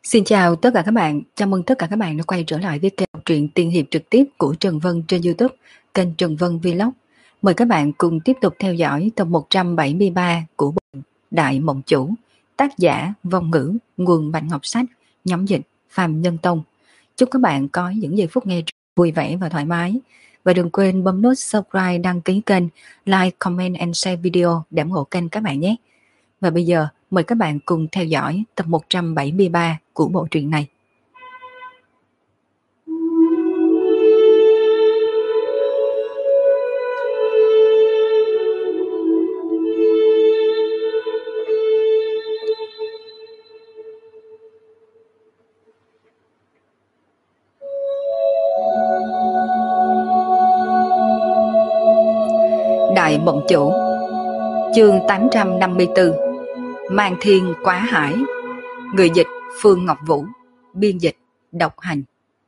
Xin chào tất cả các bạn, chào mừng tất cả các bạn đã quay trở lại với kênh truyện tiên hiệp trực tiếp của Trần Vân trên YouTube, kênh Trần Vân Vlog. Mời các bạn cùng tiếp tục theo dõi tập 173 của bộ Đại Mộng Chủ, tác giả Vong Ngữ, nguồn Bạch Ngọc Sách, nhóm dịch Phạm Nhân Tông. Chúc các bạn có những giây phút nghe vui vẻ và thoải mái. Và đừng quên bấm nút subscribe, đăng ký kênh, like, comment and share video để ủng hộ kênh các bạn nhé. Và bây giờ mời các bạn cùng theo dõi tập 173 của bộ truyện này. Đại Mộng Chủ, chương 854, Mang Thiên Quá Hải. Người dịch Phương Ngọc Vũ, biên dịch Độc Hành.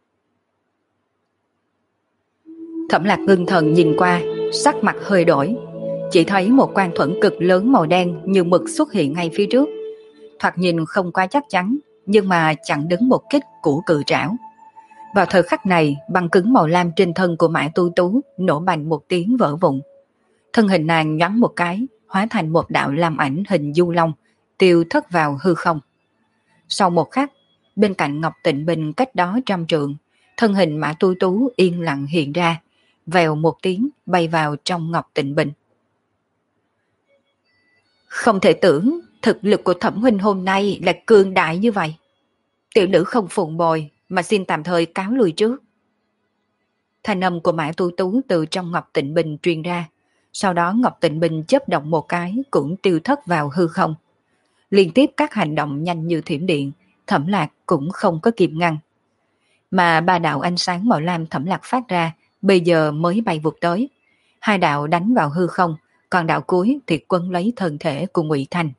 Thẩm Lạc ngưng thần nhìn qua, sắc mặt hơi đổi. Chỉ thấy một quan thuẫn cực lớn màu đen như mực xuất hiện ngay phía trước. Thoạt nhìn không quá chắc chắn, nhưng mà chặn đứng một kích của cự trảo. Vào thời khắc này, băng cứng màu lam trên thân của Mã Tu Tú nổ bành một tiếng vỡ vụn. Thân hình nàng nhoáng một cái, hóa thành một đạo lam ảnh hình du long, tiêu thất vào hư không. Sau một khắc, bên cạnh Ngọc Tịnh Bình cách đó 100 trượng, thân hình Mã Tu Tú yên lặng hiện ra, vèo một tiếng bay vào trong Ngọc Tịnh Bình. Không thể tưởng thực lực của Thẩm huynh hôm nay là cường đại như vậy. Tiểu nữ không phụng bồi mà xin tạm thời cáo lui trước. Thanh âm của Mã Tu Tú từ trong Ngọc Tịnh Bình truyền ra. Sau đó Ngọc Tịnh Bình chớp động một cái cũng tiêu thất vào hư không. Liên tiếp các hành động nhanh như thiểm điện, Thẩm Lạc cũng không có kịp ngăn. Mà ba đạo ánh sáng màu lam Thẩm Lạc phát ra bây giờ mới bay vụt tới. Hai đạo đánh vào hư không, còn đạo cuối thì quấn lấy thân thể của Ngụy Thanh.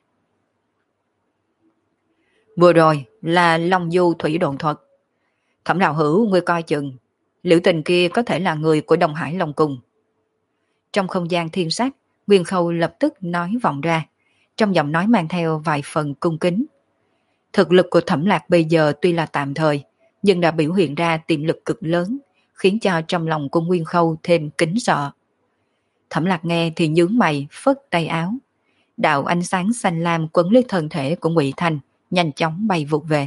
Vừa rồi là Long Du thủy độn thuật. Thẩm đạo hữu ngươi coi chừng, Liễu Tình kia có thể là người của Đông Hải Long Cung. Trong không gian thiên sát, Nguyên Khâu lập tức nói vọng ra, trong giọng nói mang theo vài phần cung kính. Thực lực của Thẩm Lạc bây giờ tuy là tạm thời, nhưng đã biểu hiện ra tiềm lực cực lớn, khiến cho trong lòng của Nguyên Khâu thêm kính sợ. Thẩm Lạc nghe thì nhướng mày, phất tay áo. Đạo ánh sáng xanh lam quấn lấy thân thể của Ngụy Thanh, nhanh chóng bay vụt về.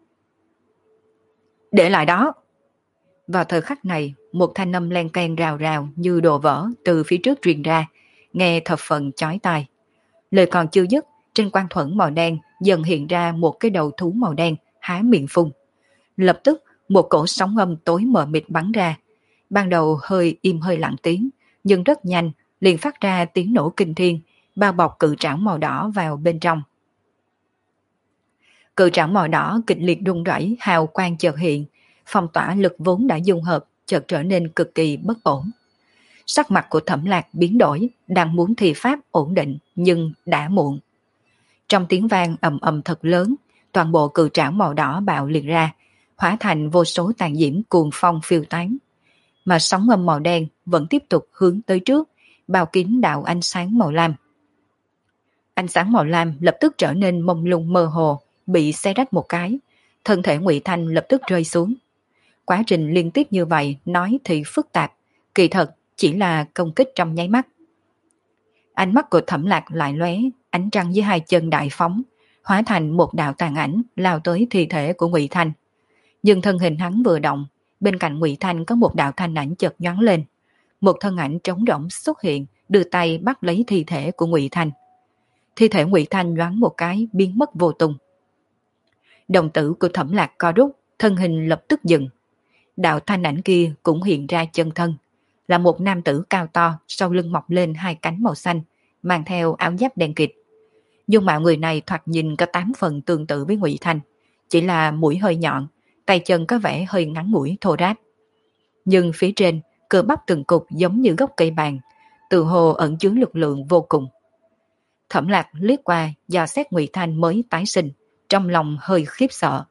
Để lại đó! Vào thời khắc này, một thanh âm len keng rào rào như đồ vỡ từ phía trước truyền ra, nghe thập phần chói tai. Lời còn chưa dứt, trên quan thuẫn màu đen dần hiện ra một cái đầu thú màu đen há miệng phun. Lập tức, một cổ sóng âm tối mờ mịt bắn ra. Ban đầu hơi im hơi lặng tiếng, nhưng rất nhanh liền phát ra tiếng nổ kinh thiên, bao bọc cự trảo màu đỏ vào bên trong. Cự trảo màu đỏ kịch liệt rung rẩy, hào quang chợt hiện, phong tỏa lực vốn đã dung hợp chợt trở nên cực kỳ bất ổn. Sắc mặt của Thẩm Lạc biến đổi, đang muốn thi pháp ổn định nhưng đã muộn. Trong tiếng vang ầm ầm thật lớn, toàn bộ cự trảo màu đỏ bạo liệt ra, hóa thành vô số tàn diễm cuồng phong phiêu tán. Mà sóng âm màu đen vẫn tiếp tục hướng tới trước, bao kín đạo ánh sáng màu lam. Ánh sáng màu lam lập tức trở nên mông lung mơ hồ, bị xé rách một cái, thân thể Ngụy Thanh lập tức rơi xuống. Quá trình liên tiếp như vậy nói thì phức tạp, kỳ thật chỉ là công kích trong nháy mắt. Ánh mắt của Thẩm Lạc lại lóe, ánh trăng với hai chân đại phóng, hóa thành một đạo tàn ảnh lao tới thi thể của Ngụy Thanh. Nhưng thân hình hắn vừa động, bên cạnh Ngụy Thanh có một đạo thanh ảnh chợt nhoáng lên. Một thân ảnh trống rỗng xuất hiện, đưa tay bắt lấy thi thể của Ngụy Thanh. Thi thể Ngụy Thanh nhoáng một cái biến mất vô tung. Đồng tử của Thẩm Lạc co rút, thân hình lập tức dừng. Đạo thanh ảnh kia cũng hiện ra chân thân, là một nam tử cao to, sau lưng mọc lên hai cánh màu xanh, mang theo áo giáp đen kịt. Dung mạo người này thoạt nhìn có 8 phần tương tự với Ngụy Thanh, chỉ là mũi hơi nhọn, tay chân có vẻ hơi ngắn mũi thô ráp. Nhưng phía trên, cơ bắp từng cục giống như gốc cây bàng, từ hồ ẩn chứa lực lượng vô cùng. Thẩm Lạc liếc qua, dò xét Ngụy Thanh mới tái sinh, trong lòng hơi khiếp sợ.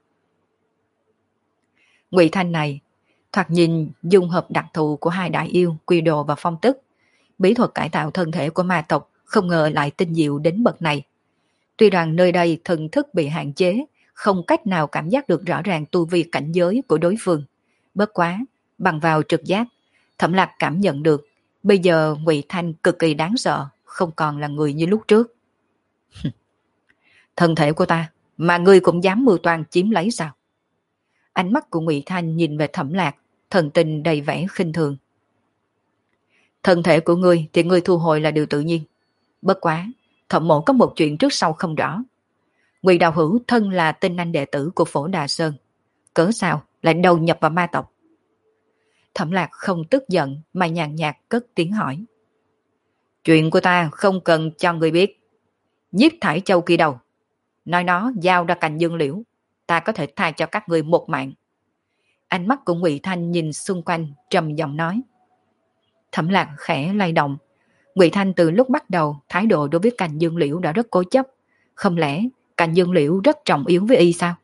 Ngụy Thanh này, thoạt nhìn dung hợp đặc thù của hai đại yêu Quy Đồ và Phong Tức. Bí thuật cải tạo thân thể của ma tộc không ngờ lại tinh diệu đến bậc này. Tuy rằng nơi đây thần thức bị hạn chế, không cách nào cảm giác được rõ ràng tu vi cảnh giới của đối phương. Bất quá, bằng vào trực giác, Thẩm Lạc cảm nhận được bây giờ Ngụy Thanh cực kỳ đáng sợ, không còn là người như lúc trước. Thân thể của ta mà ngươi cũng dám mưu toan chiếm lấy sao? Ánh mắt của Ngụy Thanh nhìn về Thẩm Lạc, thần tình đầy vẻ khinh thường. Thân thể của ngươi thì ngươi thu hồi là điều tự nhiên. Bất quá, Thẩm mộ có một chuyện trước sau không rõ. Ngụy Đạo Hữu thân là tinh anh đệ tử của Phổ Đà Sơn, cớ sao lại đầu nhập vào ma tộc? Thẩm Lạc không tức giận mà nhàn nhạt cất tiếng hỏi. Chuyện của ta không cần cho người biết. Nhiếp Thải Châu kia đâu? Nói nó giao ra cành dương liễu, ta có thể tha cho các người một mạng. Ánh mắt của Ngụy Thanh nhìn xung quanh trầm giọng nói. Thẩm Lạc khẽ lay động. Ngụy Thanh từ lúc bắt đầu thái độ đối với cành dương liễu đã rất cố chấp. Không lẽ cành dương liễu rất trọng yếu với y sao?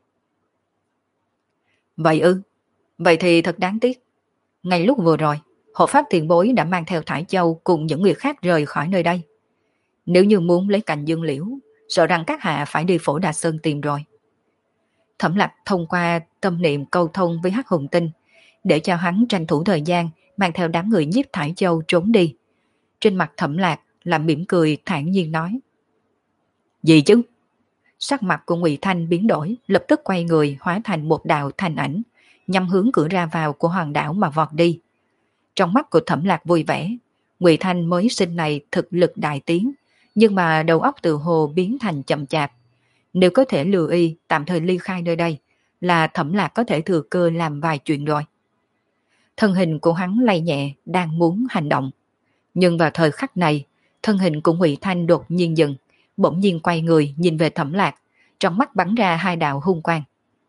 Vậy ư? Vậy thì thật đáng tiếc. Ngay lúc vừa rồi, hộ pháp tiền bối đã mang theo Thải Châu cùng những người khác rời khỏi nơi đây. Nếu như muốn lấy cành dương liễu, sợ rằng các hạ phải đi Phổ Đà Sơn tìm rồi. Thẩm Lạc thông qua tâm niệm câu thông với Hắc Hùng Tinh, để cho hắn tranh thủ thời gian mang theo đám người Nhiếp Thải Châu trốn đi. Trên mặt Thẩm Lạc là mỉm cười thản nhiên nói. Gì chứ? Sắc mặt của Ngụy Thanh biến đổi, lập tức quay người hóa thành một đạo thanh ảnh, nhắm hướng cửa ra vào của hòn đảo mà vọt đi. Trong mắt của Thẩm Lạc vui vẻ, Ngụy Thanh mới sinh này thực lực đại tiến, nhưng mà đầu óc từ hồ biến thành chậm chạp. Nếu có thể lừa y tạm thời ly khai nơi đây, là Thẩm Lạc có thể thừa cơ làm vài chuyện rồi. Thân hình của hắn lay nhẹ, đang muốn hành động. Nhưng vào thời khắc này, thân hình của Ngụy Thanh đột nhiên dừng, bỗng nhiên quay người nhìn về Thẩm Lạc, trong mắt bắn ra hai đạo hung quang.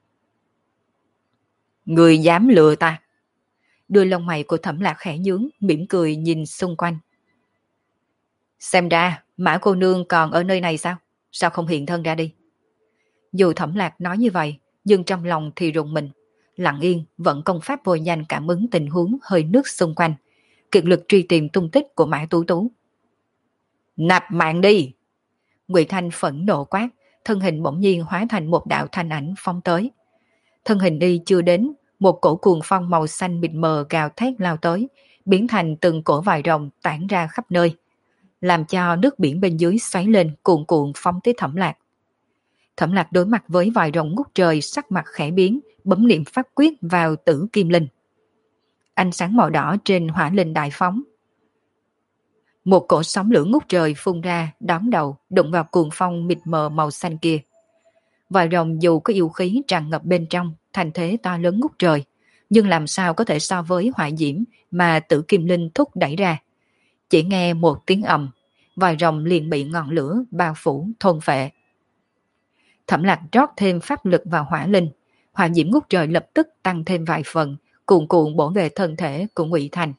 Người dám lừa ta? Đôi lông mày của Thẩm Lạc khẽ nhướng, mỉm cười nhìn xung quanh. Xem ra, Mã cô nương còn ở nơi này sao? Sao không hiện thân ra đi? Dù Thẩm Lạc nói như vậy, nhưng trong lòng thì rùng mình. Lặng yên vẫn công pháp vô nhanh cảm ứng tình huống hơi nước xung quanh, kiệt lực truy tìm tung tích của Mã Tú Tú. Nạp mạng đi! Ngụy Thanh phẫn nộ quát, thân hình bỗng nhiên hóa thành một đạo thanh ảnh phóng tới. Thân hình đi chưa đến, một cổ cuồng phong màu xanh mịt mờ gào thét lao tới, biến thành từng cổ vòi rồng tản ra khắp nơi, làm cho nước biển bên dưới xoáy lên cuồn cuộn phóng tới Thẩm Lạc. Thẩm Lạc đối mặt với vòi rồng ngút trời, sắc mặt khẽ biến, bấm niệm pháp quyết vào Tử Kim Linh. Ánh sáng màu đỏ trên hỏa linh đại phóng. Một cổ sóng lửa ngút trời phun ra, đón đầu, đụng vào cuồng phong mịt mờ màu xanh kia. Vòi rồng dù có yêu khí tràn ngập bên trong, thành thế to lớn ngút trời, nhưng làm sao có thể so với hỏa diễm mà Tử Kim Linh thúc đẩy ra. Chỉ nghe một tiếng ầm, vòi rồng liền bị ngọn lửa bao phủ thôn phệ. Thẩm Lạc rót thêm pháp lực vào hỏa linh, hỏa diễm ngút trời lập tức tăng thêm vài phần, cuồn cuộn bổ về thân thể của Ngụy Thanh.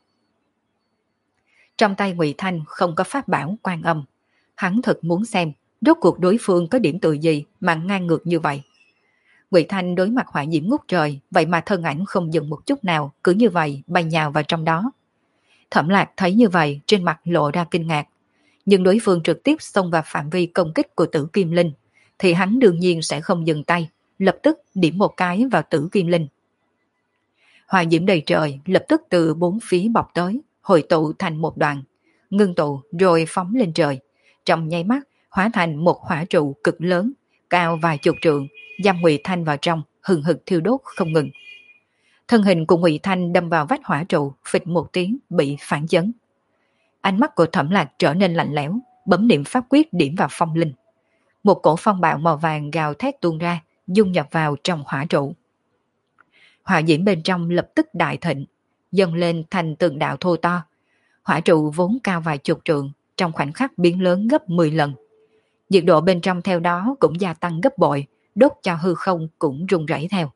Trong tay Ngụy Thanh không có pháp bảo Quan Âm, hắn thật muốn xem rốt cuộc đối phương có điểm tựa gì mà ngang ngược như vậy. Ngụy Thanh đối mặt hỏa diễm ngút trời, vậy mà thân ảnh không dừng một chút nào, cứ như vậy bay nhào vào trong đó. Thẩm Lạc thấy như vậy, trên mặt lộ ra kinh ngạc, nhưng đối phương trực tiếp xông vào phạm vi công kích của Tử Kim Linh, thì hắn đương nhiên sẽ không dừng tay, lập tức điểm một cái vào Tử Kim Linh. Hỏa diễm đầy trời lập tức từ bốn phía bọc tới, hội tụ thành một đoàn, ngưng tụ rồi phóng lên trời, trong nháy mắt hóa thành một hỏa trụ cực lớn, cao vài chục trượng, giam Ngụy Thanh vào trong, hừng hực thiêu đốt không ngừng. Thân hình của Ngụy Thanh đâm vào vách hỏa trụ, phịch một tiếng bị phản chấn. Ánh mắt của Thẩm Lạc trở nên lạnh lẽo, bấm niệm pháp quyết điểm vào phong linh. Một cổ phong bạo màu vàng gào thét tuôn ra, dung nhập vào trong hỏa trụ. Hỏa diễm bên trong lập tức đại thịnh, dâng lên thành từng đạo thô to. Hỏa trụ vốn cao vài chục trượng, trong khoảnh khắc biến lớn gấp 10 lần. Nhiệt độ bên trong theo đó cũng gia tăng gấp bội, đốt cho hư không cũng rung rẩy theo.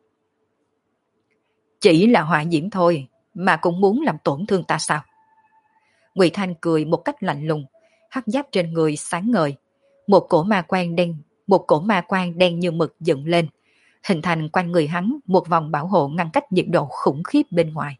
Chỉ là hỏa diễm thôi, mà cũng muốn làm tổn thương ta sao? Ngụy Thanh cười một cách lạnh lùng, hắc giáp trên người sáng ngời. Một cổ ma quang đen như mực dựng lên, hình thành quanh người hắn một vòng bảo hộ ngăn cách nhiệt độ khủng khiếp bên ngoài.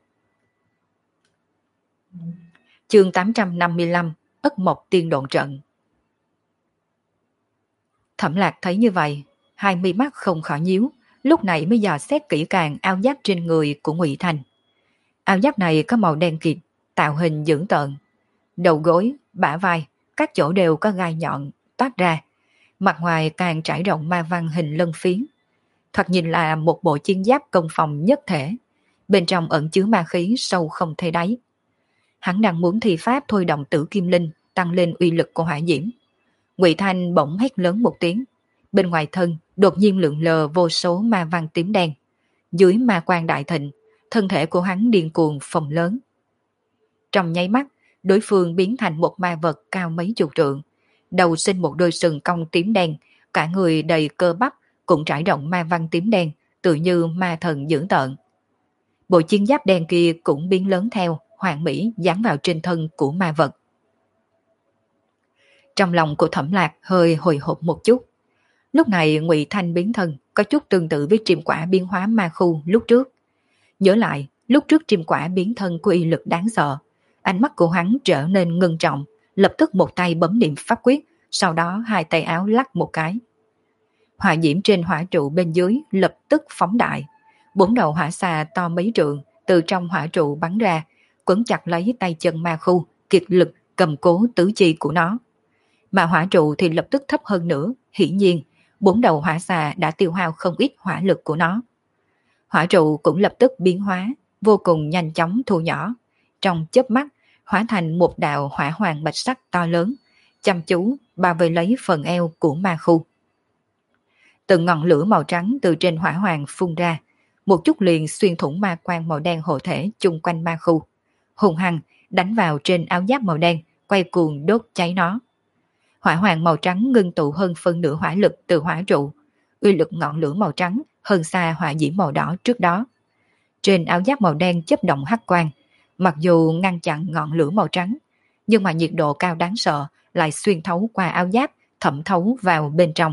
Chương 855, Ất Mộc Tiên Độn Trận. Thẩm Lạc thấy như vậy, Hai mi mắt không khỏi nhíu, lúc này mới dò xét kỹ càng áo giáp trên người của Ngụy Thành. Áo giáp này có màu đen kịt, tạo hình dữ tợn. Đầu gối, bả vai, các chỗ đều có gai nhọn toát ra. Mặt ngoài càng trải rộng ma văn hình lân phiến. Thoạt nhìn là một bộ chiến giáp công phòng nhất thể. Bên trong ẩn chứa ma khí sâu không thể đáy. Hắn đang muốn thi pháp thôi động tử kim linh, tăng lên uy lực của hỏa diễm. Ngụy Thanh bỗng hét lớn một tiếng. Bên ngoài thân đột nhiên lượn lờ vô số ma văn tím đen. Dưới ma quang đại thịnh, thân thể của hắn điên cuồng phồng lớn. Trong nháy mắt, đối phương biến thành một ma vật cao mấy chục trượng. Đầu sinh một đôi sừng cong tím đen, cả người đầy cơ bắp, cũng trải rộng ma văn tím đen, tự như ma thần dữ tợn. Bộ chiến giáp đen kia cũng biến lớn theo, hoàn mỹ dán vào trên thân của ma vật. Trong lòng của Thẩm Lạc hơi hồi hộp một chút. Lúc này Ngụy Thanh biến thân có chút tương tự với Triêm Quả biến hóa ma khu lúc trước. Nhớ lại, lúc trước Triêm Quả biến thân của uy lực đáng sợ, ánh mắt của hắn trở nên ngưng trọng, lập tức một tay bấm niệm pháp quyết, sau đó hai tay áo lắc một cái. Hỏa diễm trên hỏa trụ bên dưới lập tức phóng đại, 4 đầu hỏa xà to mấy trượng từ trong hỏa trụ bắn ra, quấn chặt lấy tay chân ma khu, kiệt lực cầm cố tứ chi của nó. Mà hỏa trụ thì lập tức thấp hơn nữa, hiển nhiên 4 đầu hỏa xà đã tiêu hao không ít hỏa lực của nó. Hỏa trụ cũng lập tức biến hóa, vô cùng nhanh chóng thu nhỏ. Trong chớp mắt, hóa thành một đạo hỏa hoàng bạch sắc to lớn, chăm chú bao vây lấy phần eo của ma khu. Từng ngọn lửa màu trắng từ trên hỏa hoàng phun ra, một chút liền xuyên thủng ma quang màu đen hộ thể chung quanh ma khu. Hùng hăng đánh vào trên áo giáp màu đen, quay cuồng đốt cháy nó. Hỏa hoàng màu trắng ngưng tụ hơn phân nửa hỏa lực từ hỏa trụ, uy lực ngọn lửa màu trắng hơn xa hỏa diễm màu đỏ trước đó. Trên áo giáp màu đen chớp động hắc quang, mặc dù ngăn chặn ngọn lửa màu trắng, nhưng mà nhiệt độ cao đáng sợ lại xuyên thấu qua áo giáp, thẩm thấu vào bên trong.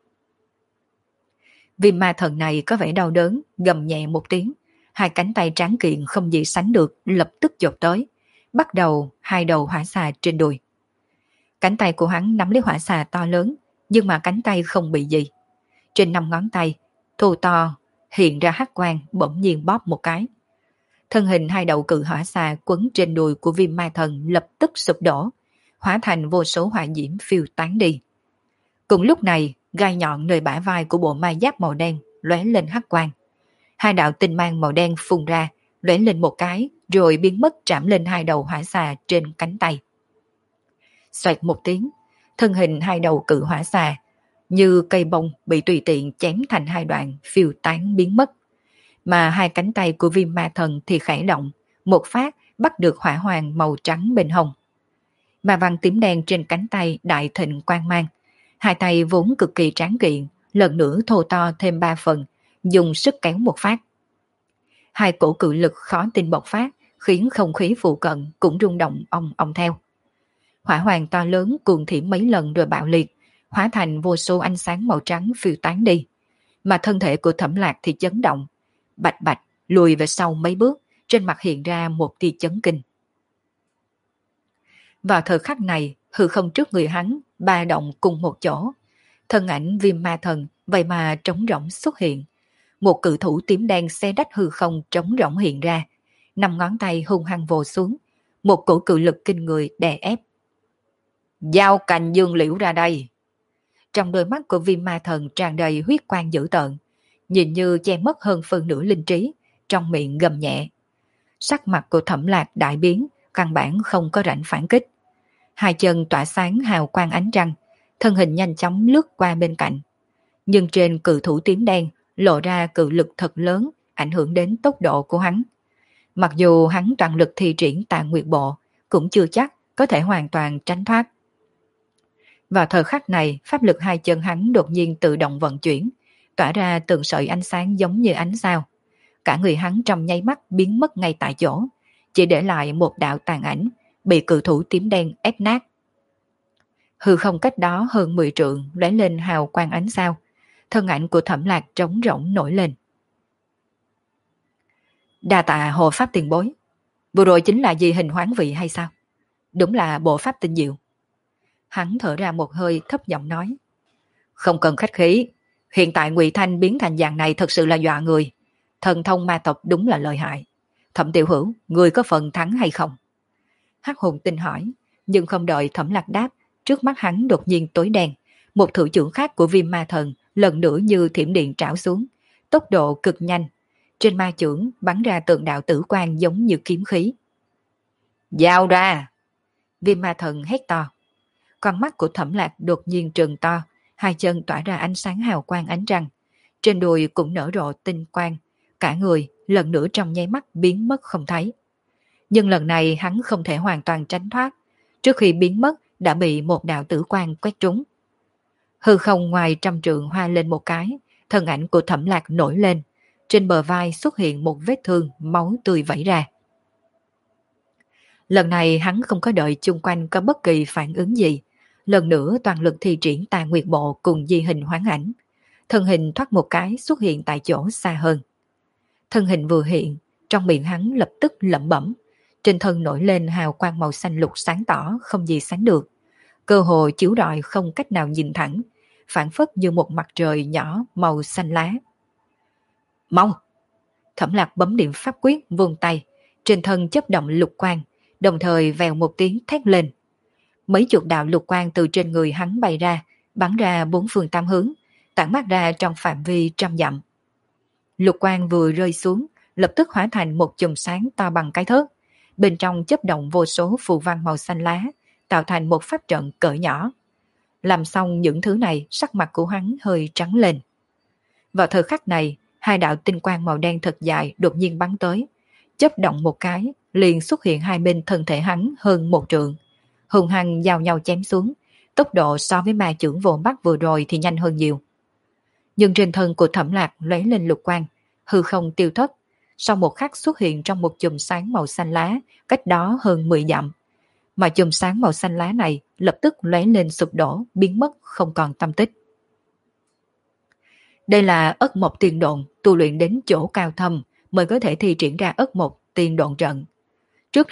Viêm ma thần này có vẻ đau đớn, gầm nhẹ một tiếng, hai cánh tay tráng kiện không gì sánh được lập tức chộp tới, bắt đầu hai đầu hỏa xà trên đùi. Cánh tay của hắn nắm lấy hỏa xà to lớn, nhưng mà cánh tay không bị gì. Trên 5 ngón tay, thô to, hiện ra hắc quang bỗng nhiên bóp một cái. Thân hình hai đầu cự hỏa xà quấn trên đùi của viêm ma thần lập tức sụp đổ, hóa thành vô số hỏa diễm phiêu tán đi. Cùng lúc này, gai nhọn nơi bả vai của bộ ma giáp màu đen lóe lên hắc quang. Hai đạo tinh mang màu đen phun ra, lóe lên một cái, rồi biến mất chạm lên hai đầu hỏa xà trên cánh tay. Xoẹt một tiếng, thân hình hai đầu cự hỏa xà như cây bông bị tùy tiện chém thành hai đoạn phiêu tán biến mất. Mà hai cánh tay của viêm ma thần thì khẽ động, một phát bắt được hỏa hoàng màu trắng bên hông. Ma văn tím đen trên cánh tay đại thịnh quang mang. Hai tay vốn cực kỳ tráng kiện, lần nữa thô to thêm 3 phần, dùng sức kéo một phát. Hai cổ cự lực khó tin bộc phát, khiến không khí phụ cận cũng rung động ong ong theo. Hỏa hoàng to lớn cuồng thiểm mấy lần rồi bạo liệt, hóa thành vô số ánh sáng màu trắng phiêu tán đi. Mà thân thể của Thẩm Lạc thì chấn động, bạch bạch lùi về sau mấy bước, trên mặt hiện ra một tia chấn kinh. Vào thời khắc này, hư không trước người hắn ba động cùng một chỗ. Thân ảnh viêm ma thần vậy mà trống rỗng xuất hiện. Một cự thủ tím đen xé rách hư không trống rỗng hiện ra. 5 ngón tay hung hăng vồ xuống. Một cổ cự lực kinh người đè ép. Giao cành dương liễu ra đây. Trong đôi mắt của viêm ma thần tràn đầy huyết quang dữ tợn, nhìn như che mất hơn phân nửa linh trí, trong miệng gầm nhẹ. Sắc mặt của Thẩm Lạc đại biến, căn bản không có rảnh phản kích. Hai chân tỏa sáng hào quang ánh trăng, thân hình nhanh chóng lướt qua bên cạnh. Nhưng trên cự thủ tím đen lộ ra cự lực thật lớn, ảnh hưởng đến tốc độ của hắn. Mặc dù hắn toàn lực thi triển Tà Nguyệt Bộ, cũng chưa chắc có thể hoàn toàn tránh thoát. Vào thời khắc này, pháp lực hai chân hắn đột nhiên tự động vận chuyển, tỏa ra từng sợi ánh sáng giống như ánh sao. Cả người hắn trong nháy mắt biến mất ngay tại chỗ, chỉ để lại một đạo tàn ảnh, bị cự thủ tím đen ép nát. Hư không cách đó hơn 10 trượng lóe lên hào quang ánh sao, thân ảnh của Thẩm Lạc trống rỗng nổi lên. Đa tạ hộ pháp tiền bối, vừa rồi chính là di hình hoán vị hay sao? Đúng là bộ pháp tinh diệu. Hắn thở ra một hơi thấp giọng nói. Không cần khách khí, Hiện tại Ngụy Thanh biến thành dạng này thật sự là dọa người. Thần thông ma tộc đúng là lợi hại. Thẩm Tiểu Hữu, người có phần thắng hay không? Hắc Hùng Tinh hỏi, nhưng không đợi Thẩm Lạc đáp, trước mắt hắn đột nhiên tối đen. Một thủ trưởng khác của Viêm Ma Thần lần nữa như thiểm điện trảo xuống, tốc độ cực nhanh. Trên ma chưởng bắn ra tượng đạo tử quang giống như kiếm khí. Giao ra! Viêm Ma Thần hét to. Con mắt của Thẩm Lạc đột nhiên trừng to, hai chân tỏa ra ánh sáng hào quang ánh trăng. Trên đùi cũng nở rộ tinh quang, cả người lần nữa trong nháy mắt biến mất không thấy. Nhưng lần này hắn không thể hoàn toàn tránh thoát, trước khi biến mất đã bị một đạo tử quang quét trúng. Hư không ngoài trăm trượng hoa lên một cái, thân ảnh của Thẩm Lạc nổi lên, trên bờ vai xuất hiện một vết thương, máu tươi vẩy ra. Lần này hắn không có đợi chung quanh có bất kỳ phản ứng gì, lần nữa toàn lực thi triển Tà Nguyệt Bộ cùng di hình hoán ảnh. Thân hình thoát một cái xuất hiện tại chỗ xa hơn. Thân hình vừa hiện, trong miệng hắn lập tức lẩm bẩm, trên thân nổi lên hào quang màu xanh lục sáng tỏ không gì sánh được. Cơ hồ chiếu rọi không cách nào nhìn thẳng, phản phất như một mặt trời nhỏ màu xanh lá. Mau! Thẩm Lạc bấm điểm pháp quyết vươn tay, trên thân chớp động lục quang, đồng thời vèo một tiếng thét lên. Mấy chục đạo lục quang từ trên người hắn bay ra, bắn ra bốn phương tám hướng, tản mát ra trong phạm vi trăm dặm. Lục quang vừa rơi xuống, lập tức hóa thành một chùm sáng to bằng cái thớt, bên trong chớp động vô số phù văn màu xanh lá, tạo thành một pháp trận cỡ nhỏ. Làm xong những thứ này, sắc mặt của hắn hơi trắng lên. Vào thời khắc này, hai đạo tinh quang màu đen thật dài đột nhiên bắn tới, chớp động một cái, liền xuất hiện hai bên thân thể hắn hơn một trượng. Hùng hăng giao nhau chém xuống, tốc độ so với ma chưởng vô bắt vừa rồi thì nhanh hơn nhiều. Nhưng trên thân của Thẩm Lạc lóe lên lục quang, hư không tiêu thất, sau một khắc xuất hiện trong một chùm sáng màu xanh lá, cách đó hơn 10 dặm. Mà chùm sáng màu xanh lá này lập tức lóe lên sụp đổ, biến mất không còn tâm tích. Đây là ất mộc tiền độn, tu luyện đến chỗ cao thâm mới có thể thi triển ra ất mộc tiền độn trận. Trước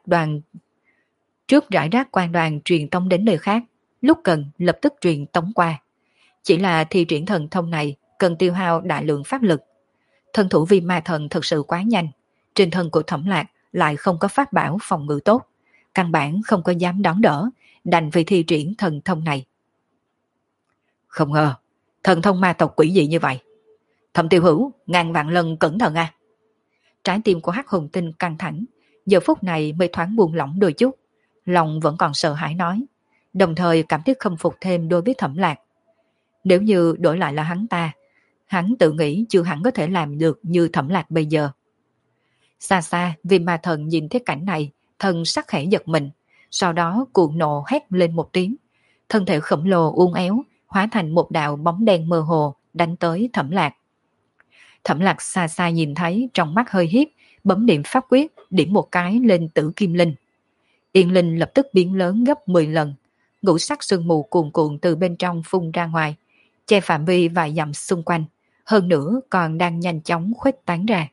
rải rác quan đoàn truyền tống đến nơi khác, lúc cần lập tức truyền tống qua. Chỉ là thi triển thần thông này cần tiêu hao đại lượng pháp lực. Thân thủ Viêm Ma Thần thật sự quá nhanh, trên thân của Thẩm Lạc lại không có pháp bảo phòng ngự tốt, căn bản không có dám đón đỡ, đành phải thi triển thần thông này. Không ngờ, thần thông ma tộc quỷ dị như vậy. Thẩm Tiểu Hữu, ngàn vạn lần cẩn thận a. Trái tim của Hắc Hùng Tinh căng thẳng, giờ phút này mới thoáng buông lỏng đôi chút, lòng vẫn còn sợ hãi nói, đồng thời cảm thấy khâm phục thêm đối với Thẩm Lạc. Nếu như đổi lại là hắn tự nghĩ chưa hẳn có thể làm được như Thẩm Lạc bây giờ. Xa xa, Viêm Ma Thần nhìn thấy cảnh này, thân sắc khẽ giật mình, sau đó cuồng nộ hét lên một tiếng. Thân thể khổng lồ uốn éo, hóa thành một đạo bóng đen mơ hồ, đánh tới Thẩm Lạc. Thẩm Lạc xa xa nhìn thấy, trong mắt hơi hiếp, bấm niệm pháp quyết, điểm một cái lên Tử Kim Linh. Yên Linh lập tức biến lớn gấp 10 lần, ngũ sắc sương mù cuồn cuộn từ bên trong phun ra ngoài, che phạm vi vài dặm xung quanh, hơn nữa còn đang nhanh chóng khuếch tán ra.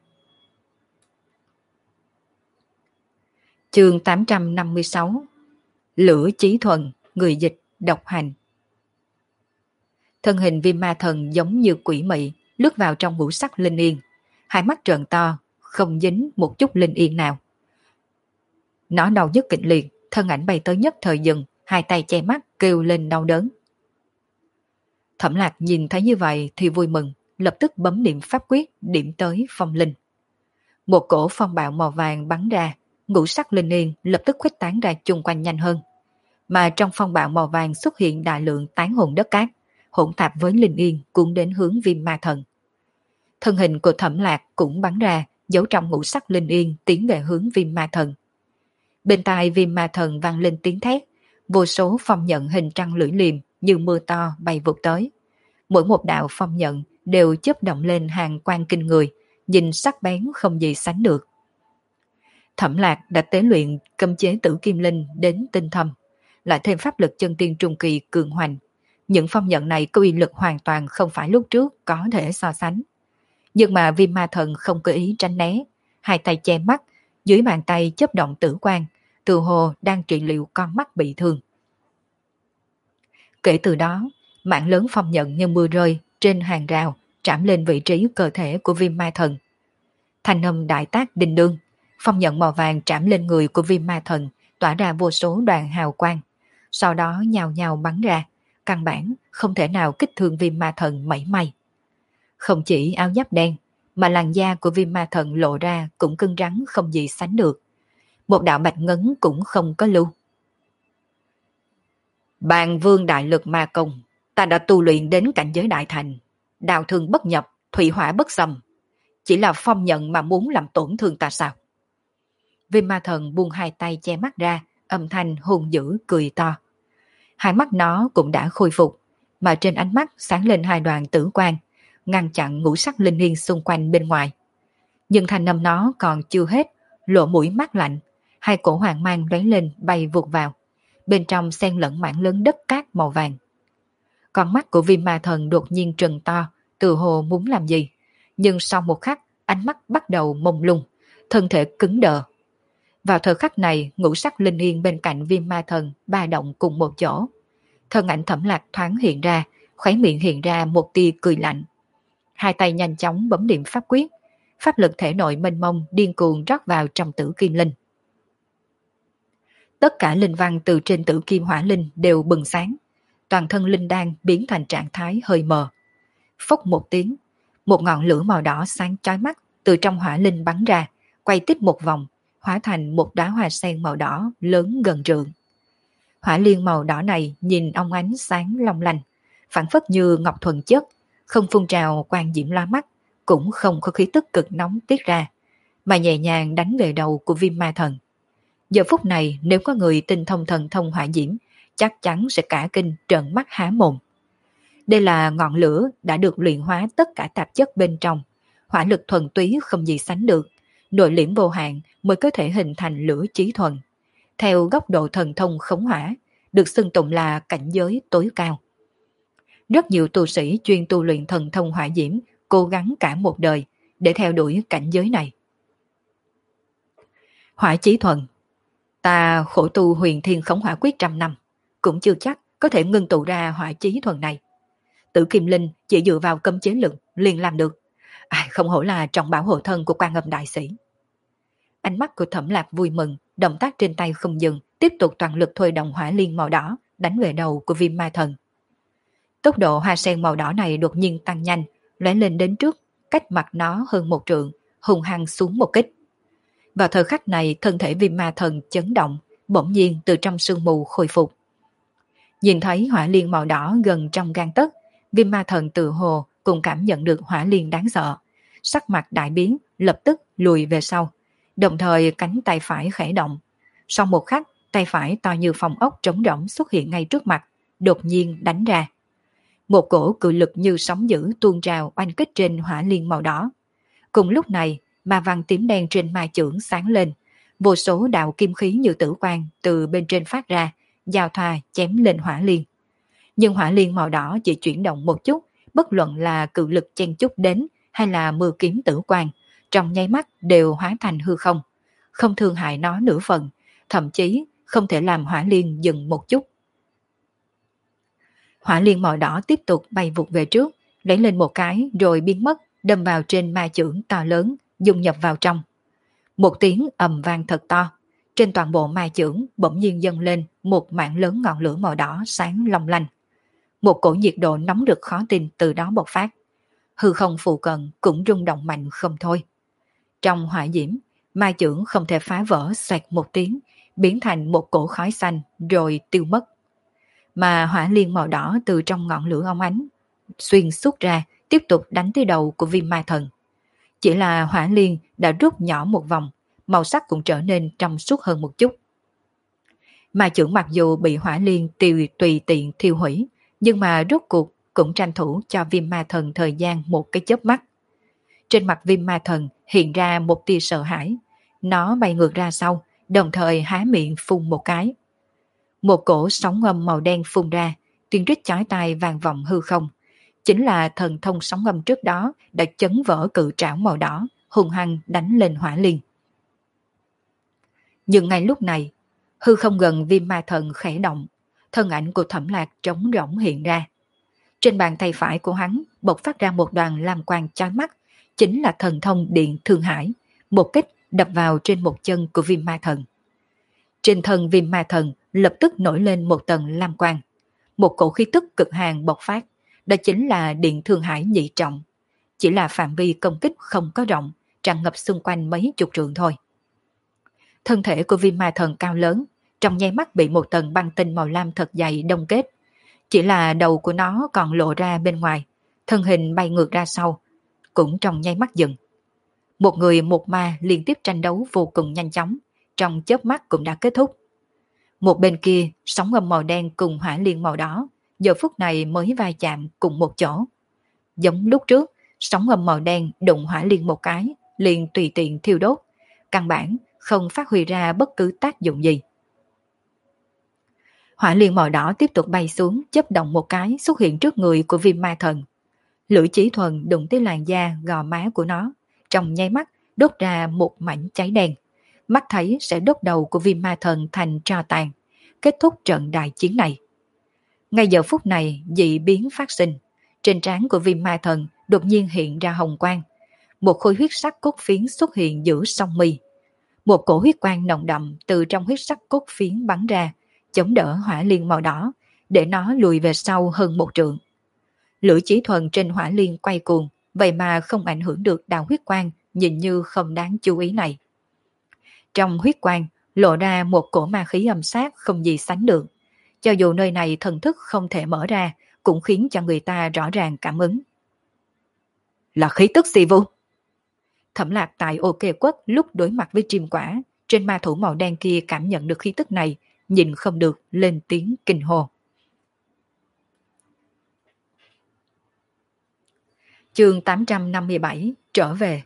Chương 856 Lửa Chí Thuần, người dịch độc hành. Thân hình Viêm Ma Thần giống như quỷ mị, lướt vào trong ngũ sắc linh yên, hai mắt trợn to, không dính một chút linh yên nào. Nó đau nhức kịch liệt, thân ảnh bay tới nhất thời dừng, hai tay che mắt kêu lên đau đớn. Thẩm Lạc nhìn thấy như vậy thì vui mừng, lập tức bấm niệm pháp quyết điểm tới phong linh. Một cổ phong bạo màu vàng bắn ra, ngũ sắc linh yên lập tức khuếch tán ra chung quanh nhanh hơn. Mà trong phong bạo màu vàng xuất hiện đại lượng tán hồn đất cát, hỗn tạp với linh yên cũng đến hướng Viêm Ma Thần. Thân hình của Thẩm Lạc cũng bắn ra, giấu trong ngũ sắc linh yên tiến về hướng Viêm Ma Thần. Bên tai Viêm Ma Thần vang lên tiếng thét, vô số phong nhận hình trăng lưỡi liềm như mưa to bay vụt tới. Mỗi một đạo phong nhận đều chớp động lên hàng quang kinh người, nhìn sắc bén không gì sánh được. Thẩm Lạc đã tế luyện cấm chế Tử Kim Linh đến tinh thâm, lại thêm pháp lực chân tiên trung kỳ cường hoành. Những phong nhận này có uy lực hoàn toàn không phải lúc trước có thể so sánh. Nhưng mà Viêm Ma Thần không có ý tránh né, hai tay che mắt, dưới bàn tay chớp động tử quang, tự hồ đang trị liệu con mắt bị thương. Kể từ đó, mạng lớn phong nhận như mưa rơi, trên hàng rào, trảm lên vị trí cơ thể của viêm ma thần. Thanh âm đại tác đinh đương, phong nhận màu vàng trảm lên người của viêm ma thần, tỏa ra vô số đoàn hào quang. Sau đó nhào nhào bắn ra, căn bản không thể nào kích thương viêm ma thần mảy may. Không chỉ áo giáp đen, mà làn da của viêm ma thần lộ ra cũng cứng rắn không gì sánh được. Một đạo bạch ngấn cũng không có lưu. Bàn vương đại lực ma công, ta đã tu luyện đến cảnh giới đại thành, đào thương bất nhập, thủy hỏa bất xâm. Chỉ là phong nhận mà muốn làm tổn thương ta sao? Viêm ma thần buông hai tay che mắt ra, âm thanh hung dữ cười to. Hai mắt nó cũng đã khôi phục, mà trên ánh mắt sáng lên hai đoàn tử quang, ngăn chặn ngũ sắc linh niên xung quanh bên ngoài. Nhưng thanh âm nó còn chưa hết, lộ mũi mắt lạnh, hai cổ hoàng mang lóe lên bay vụt vào. Bên trong xen lẫn mảng lớn đất cát màu vàng. Con mắt của viêm ma thần đột nhiên trừng to, từ hồ muốn làm gì. Nhưng sau một khắc, ánh mắt bắt đầu mông lung, thân thể cứng đờ. Vào thời khắc này, ngũ sắc linh yên bên cạnh viêm ma thần ba động cùng một chỗ. Thân ảnh Thẩm Lạc thoáng hiện ra, khóe miệng hiện ra một tia cười lạnh. Hai tay nhanh chóng bấm điểm pháp quyết, pháp lực thể nội mênh mông điên cuồng rót vào trong tử kim linh. Tất cả linh văn từ trên tử kim hỏa linh đều bừng sáng, toàn thân linh đan biến thành trạng thái hơi mờ. Phốc một tiếng, một ngọn lửa màu đỏ sáng chói mắt từ trong hỏa linh bắn ra, quay tiếp một vòng, hóa thành một đóa hoa sen màu đỏ lớn gần trượng. Hỏa liên màu đỏ này nhìn óng ánh sáng long lanh, phản phất như ngọc thuần chất, không phun trào quang diễm loa mắt, cũng không có khí tức cực nóng tiết ra, mà nhẹ nhàng đánh về đầu của viêm ma thần. Giờ phút này nếu có người tinh thông thần thông hỏa diễm, chắc chắn sẽ cả kinh trợn mắt há mồm. Đây là ngọn lửa đã được luyện hóa tất cả tạp chất bên trong, hỏa lực thuần túy không gì sánh được, nội liễm vô hạn mới có thể hình thành lửa chí thuần. Theo góc độ thần thông khống hỏa, được xưng tụng là cảnh giới tối cao. Rất nhiều tu sĩ chuyên tu luyện thần thông hỏa diễm cố gắng cả một đời để theo đuổi cảnh giới này. Hỏa chí thuần, ta khổ tu huyền thiên khống hỏa quyết 100 năm, cũng chưa chắc có thể ngưng tụ ra hỏa chí thuần này. Tử kim linh chỉ dựa vào cấm chế lực liền làm được. Không hổ là trọng bảo hộ thân của Quan Âm đại sĩ. Ánh mắt của Thẩm Lạc vui mừng, động tác trên tay không dừng, tiếp tục toàn lực thôi động hỏa liên màu đỏ, đánh về đầu của viêm ma thần. Tốc độ hoa sen màu đỏ này đột nhiên tăng nhanh, lóe lên đến trước, cách mặt nó hơn một trượng, hùng hăng xuống một kích. Vào thời khắc này, thân thể viêm ma thần chấn động, bỗng nhiên từ trong sương mù khôi phục. Nhìn thấy hỏa liên màu đỏ gần trong gang tấc, viêm ma thần tự hồ cũng cảm nhận được hỏa liên đáng sợ, sắc mặt đại biến, lập tức lùi về sau, đồng thời cánh tay phải khẽ động. Sau một khắc, tay phải to như phòng ốc trống rỗng xuất hiện ngay trước mặt, đột nhiên đánh ra. Một cổ cự lực như sóng dữ tuôn trào oanh kích trên hỏa liên màu đỏ. Cùng lúc này, ma văn tím đen trên ma chưởng sáng lên, vô số đạo kim khí như tử quang từ bên trên phát ra, giao thoa chém lên hỏa liên. Nhưng hỏa liên màu đỏ chỉ chuyển động một chút, bất luận là cự lực chen chúc đến hay là mưa kiếm tử quang, trong nháy mắt đều hóa thành hư không, không thương hại nó nửa phần, thậm chí không thể làm hỏa liên dừng một chút. Hỏa liên màu đỏ tiếp tục bay vụt về trước, lấy lên một cái rồi biến mất, đâm vào trên ma chưởng to lớn, dung nhập vào trong. Một tiếng ầm vang thật to, trên toàn bộ ma chưởng bỗng nhiên dâng lên một mảng lớn ngọn lửa màu đỏ sáng long lanh. Một cổ nhiệt độ nóng rực khó tin từ đó bộc phát. Hư không phụ cận cũng rung động mạnh không thôi. Trong hỏa diễm, ma chưởng không thể phá vỡ, xoẹt một tiếng, biến thành một cổ khói xanh rồi tiêu mất. Mà hỏa liên màu đỏ từ trong ngọn lửa óng ánh xuyên suốt ra, tiếp tục đánh tới đầu của viêm ma thần. Chỉ là hỏa liên đã rút nhỏ một vòng, màu sắc cũng trở nên trong suốt hơn một chút. Ma chưởng mặc dù bị hỏa liên tùy tiện thiêu hủy, nhưng mà rốt cuộc cũng tranh thủ cho viêm ma thần thời gian một cái chớp mắt. Trên mặt viêm ma thần hiện ra một tia sợ hãi, nó bay ngược ra sau, đồng thời há miệng phun một cái. Một cổ sóng âm màu đen phun ra, tiếng rít chói tai vang vọng hư không. Chính là thần thông sóng âm trước đó đã chấn vỡ cự trảo màu đỏ, hung hăng đánh lên hỏa liên. Nhưng ngay lúc này, hư không gần viêm ma thần khẽ động, thân ảnh của Thẩm Lạc trống rỗng hiện ra. Trên bàn tay phải của hắn bộc phát ra một đoàn lam quang chói mắt, chính là thần thông điện Thương Hải, một kích đập vào trên một chân của Viêm Ma Thần. Trên thân Viêm Ma Thần lập tức nổi lên một tầng lam quang, một cổ khí tức cực hàn bộc phát, đó chính là điện Thương Hải nhị trọng. Chỉ là phạm vi công kích không có rộng, tràn ngập xung quanh mấy chục trượng thôi. Thân thể của Viêm Ma Thần cao lớn, trong nháy mắt bị một tầng băng tinh màu lam thật dày đông kết. Chỉ là đầu của nó còn lộ ra bên ngoài, thân hình bay ngược ra sau, cũng trong nháy mắt dừng. Một người một ma liên tiếp tranh đấu vô cùng nhanh chóng, trong chớp mắt cũng đã kết thúc. Một bên kia, sóng âm màu đen cùng hỏa liên màu đỏ, giờ phút này mới va chạm cùng một chỗ. Giống lúc trước, sóng âm màu đen đụng hỏa liên một cái, liền tùy tiện thiêu đốt, căn bản không phát huy ra bất cứ tác dụng gì. Hỏa liên màu đỏ tiếp tục bay xuống, chớp động một cái xuất hiện trước người của Viêm Ma Thần. Lưỡi Chí Thuần đụng tới làn da gò má của nó, trong nháy mắt đốt ra một mảnh cháy đen. Mắt thấy sẽ đốt đầu của Viêm Ma Thần thành tro tàn, kết thúc trận đại chiến này. Ngay giờ phút này dị biến phát sinh, trên trán của Viêm Ma Thần đột nhiên hiện ra hồng quang. Một khối huyết sắc cốt phiến xuất hiện giữa song mi. Một cổ huyết quang nồng đậm từ trong huyết sắc cốt phiến bắn ra, chống đỡ hỏa liên màu đỏ, để nó lùi về sau hơn một trượng. Lưỡi Chí Thuần trên hỏa liên quay cuồng, vậy mà không ảnh hưởng được đạo huyết quang nhìn như không đáng chú ý này. Trong huyết quang lộ ra một cổ ma khí âm sát không gì sánh được. Cho dù nơi này thần thức không thể mở ra, cũng khiến cho người ta rõ ràng cảm ứng. Là khí tức xì vu. Thẩm Lạc tại OK Quốc lúc đối mặt với Triêm Quả, trên ma thủ màu đen kia cảm nhận được khí tức này, nhìn không được lên tiếng kinh hô. Chương 857 trở về.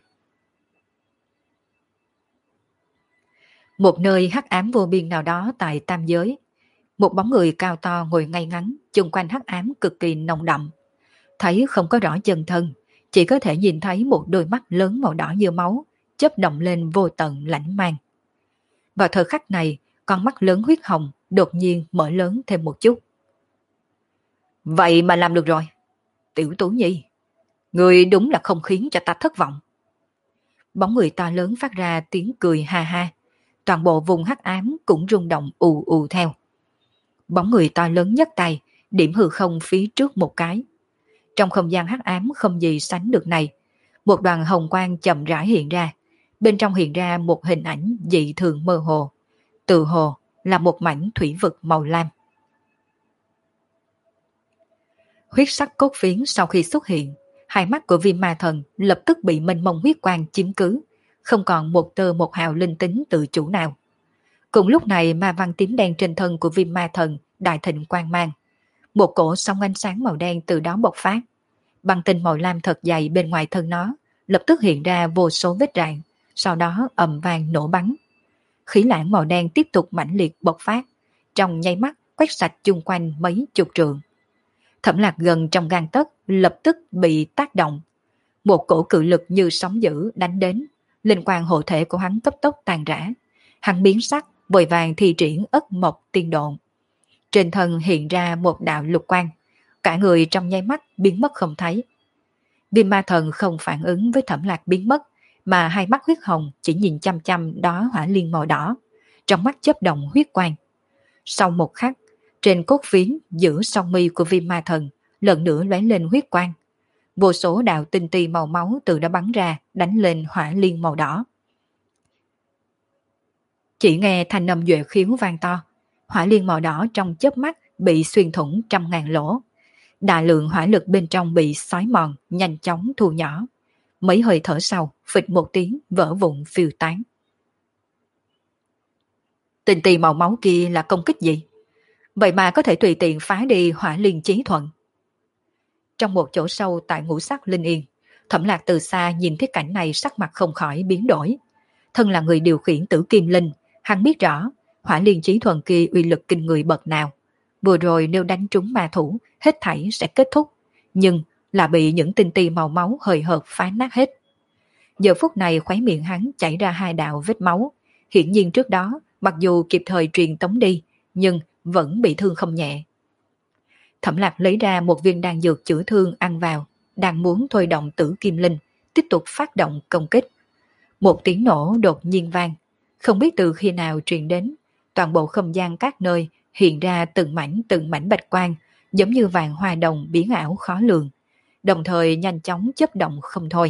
Một nơi hắc ám vô biên nào đó tại tam giới, một bóng người cao to ngồi ngay ngắn, chung quanh hắc ám cực kỳ nồng đậm. Thấy không có rõ chân thân, chỉ có thể nhìn thấy một đôi mắt lớn màu đỏ như máu, chớp động lên vô tận lãnh mang. Vào thời khắc này, con mắt lớn huyết hồng đột nhiên mở lớn thêm một chút. Vậy mà làm được rồi. Tiểu Tú Nhi, người đúng là không khiến cho ta thất vọng. Bóng người to lớn phát ra tiếng cười ha ha, toàn bộ vùng hắc ám cũng rung động ù ù theo. Bóng người to lớn nhấc tay, điểm hư không phía trước một cái. Trong không gian hắc ám không gì sánh được này, một đoàn hồng quang chậm rãi hiện ra, bên trong hiện ra một hình ảnh dị thường mơ hồ, tự hồ là một mảnh thủy vực màu lam. Huyết sắc cốt phiến sau khi xuất hiện, hai mắt của Viêm Ma Thần lập tức bị mênh mông huyết quang chiếm cứ, không còn một tơ một hào linh tính tự chủ nào. Cùng lúc này ma văn tím đen trên thân của Viêm Ma Thần đại thịnh quang mang. Một cổ sóng ánh sáng màu đen từ đó bộc phát. Băng tinh màu lam thật dày bên ngoài thân nó lập tức hiện ra vô số vết rạn, sau đó ầm vang nổ bắn. Khí lãng màu đen tiếp tục mãnh liệt bộc phát, trong nháy mắt quét sạch chung quanh mấy chục trượng. Thẩm Lạc gần trong gang tấc lập tức bị tác động. Một cổ cự lực như sóng dữ đánh đến, linh quang hộ thể của hắn cấp tốc tàn rã. Hắn biến sắc, vội vàng thi triển Ất Mộc Tiên Độn. Trên thân hiện ra một đạo lục quang, cả người trong nháy mắt biến mất không thấy. Viêm Ma Thần không phản ứng với Thẩm Lạc biến mất, mà hai mắt huyết hồng chỉ nhìn chăm chăm đó hỏa liên màu đỏ, trong mắt chớp động huyết quang. Sau một khắc, trên cốt phiến giữa song mi của Viêm Ma Thần lần nữa lóe lên huyết quang. Vô số đạo tinh ti màu máu từ đó bắn ra, đánh lên hỏa liên màu đỏ. Chỉ nghe thanh âm duệ khiếu vang to, hỏa liên màu đỏ trong chớp mắt bị xuyên thủng trăm ngàn lỗ. Đại lượng hỏa lực bên trong bị xói mòn, nhanh chóng thu nhỏ. Mấy hơi thở sau, phịch một tiếng vỡ vụn phiêu tán. Tinh ti màu máu kia là công kích gì? Vậy mà có thể tùy tiện phá đi hỏa liên chí thuận. Trong một chỗ sâu tại ngũ sắc linh yên, Thẩm Lạc từ xa nhìn thấy cảnh này sắc mặt không khỏi biến đổi. Thân là người điều khiển tử kim linh, hắn biết rõ hỏa liên chí thuần kia uy lực kinh người bậc nào. Vừa rồi nếu đánh trúng ma thủ, hết thảy sẽ kết thúc, nhưng là bị những tinh ti màu máu hời hợt phá nát hết. Giờ phút này khóe miệng hắn chảy ra hai đạo vết máu, hiển nhiên trước đó mặc dù kịp thời truyền tống đi, nhưng vẫn bị thương không nhẹ. Thẩm Lạc lấy ra một viên đan dược chữa thương ăn vào, đang muốn thôi động tử kim linh, tiếp tục phát động công kích. Một tiếng nổ đột nhiên vang, không biết từ khi nào truyền đến, toàn bộ không gian các nơi hiện ra từng mảnh bạch quang, giống như vàng hoa đồng biến ảo khó lường, đồng thời nhanh chóng chớp động không thôi.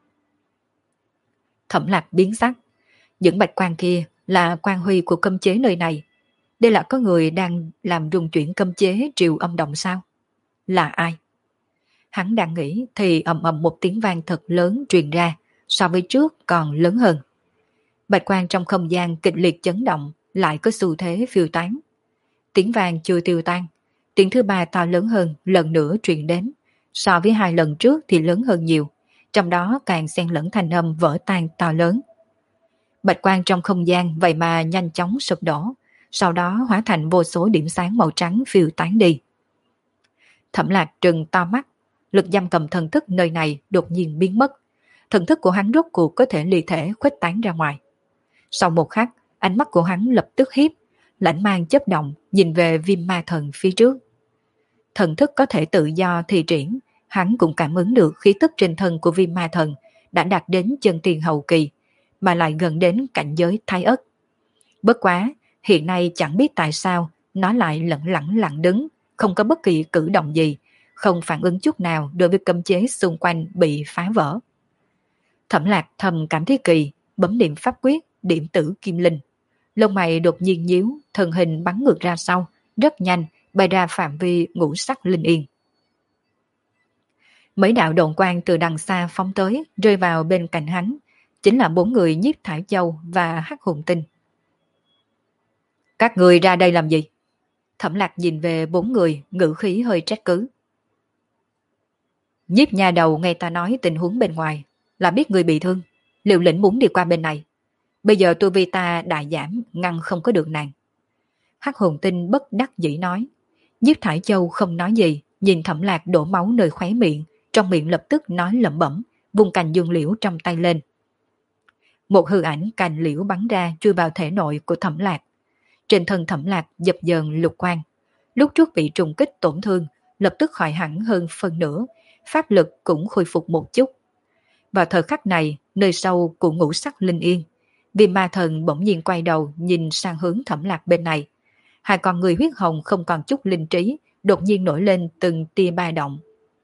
Thẩm Lạc biến sắc, những bạch quang kia là quang huy của cấm chế nơi này. Đây là có người đang làm rung chuyển cấm chế triều âm động sao? Là ai? Hắn đang nghĩ thì ầm ầm một tiếng vang thật lớn truyền ra, so với trước còn lớn hơn. Bạch quang trong không gian kịch liệt chấn động, lại có xu thế phiêu tán. Tiếng vang chưa tiêu tan, tiếng thứ ba to lớn hơn lần nữa truyền đến, so với hai lần trước thì lớn hơn nhiều, trong đó càng xen lẫn thanh âm vỡ tan to lớn. Bạch quang trong không gian vậy mà nhanh chóng sụp đổ, sau đó hóa thành vô số điểm sáng màu trắng phiêu tán đi. Thẩm Lạc trừng to mắt, lực giam cầm thần thức nơi này đột nhiên biến mất. Thần thức của hắn rốt cuộc có thể ly thể khuếch tán ra ngoài. Sau một khắc, ánh mắt của hắn lập tức hiếp, lãnh mang chớp động nhìn về Viêm Ma Thần phía trước. Thần thức có thể tự do thi triển, hắn cũng cảm ứng được khí tức trên thân của Viêm Ma Thần đã đạt đến chân tiền hậu kỳ, mà lại gần đến cảnh giới Thái Ất. Bất quá, hiện nay chẳng biết tại sao nó lại lặng đứng, không có bất kỳ cử động gì, không phản ứng chút nào đối với cấm chế xung quanh bị phá vỡ. Thẩm Lạc thầm cảm thấy kỳ, bấm niệm pháp quyết, điểm tử kim linh. Lông mày đột nhiên nhíu, thân hình bắn ngược ra sau, rất nhanh, bay ra phạm vi ngũ sắc linh yên. Mấy đạo độn quang từ đằng xa phóng tới, rơi vào bên cạnh hắn, chính là 4 người Nhiếp Thải Châu và Hắc Hùng Tinh. Các người ra đây làm gì? Thẩm Lạc nhìn về 4 người, ngữ khí hơi trách cứ. Nhiếp nhà đầu nghe ta nói tình huống bên ngoài, là biết người bị thương, liều lĩnh muốn đi qua bên này. Bây giờ tu vi ta đại giảm, ngăn không có được nàng. Hắc Hồn Tinh bất đắc dĩ nói. Nhiếp Thải Châu không nói gì, nhìn Thẩm Lạc đổ máu nơi khóe miệng, trong miệng lập tức nói lẩm bẩm, vung cành dương liễu trong tay lên. Một hư ảnh cành liễu bắn ra chui vào thể nội của Thẩm Lạc. Trên thân Thẩm Lạc dập dờn lục quang. Lúc trước bị trùng kích tổn thương, lập tức khỏi hẳn hơn phân nửa, pháp lực cũng khôi phục một chút. Vào thời khắc này, nơi sâu của ngũ sắc linh yên, Viêm Ma Thần bỗng nhiên quay đầu nhìn sang hướng Thẩm Lạc bên này. Hai con người huyết hồng không còn chút linh trí, đột nhiên nổi lên từng tia ba động.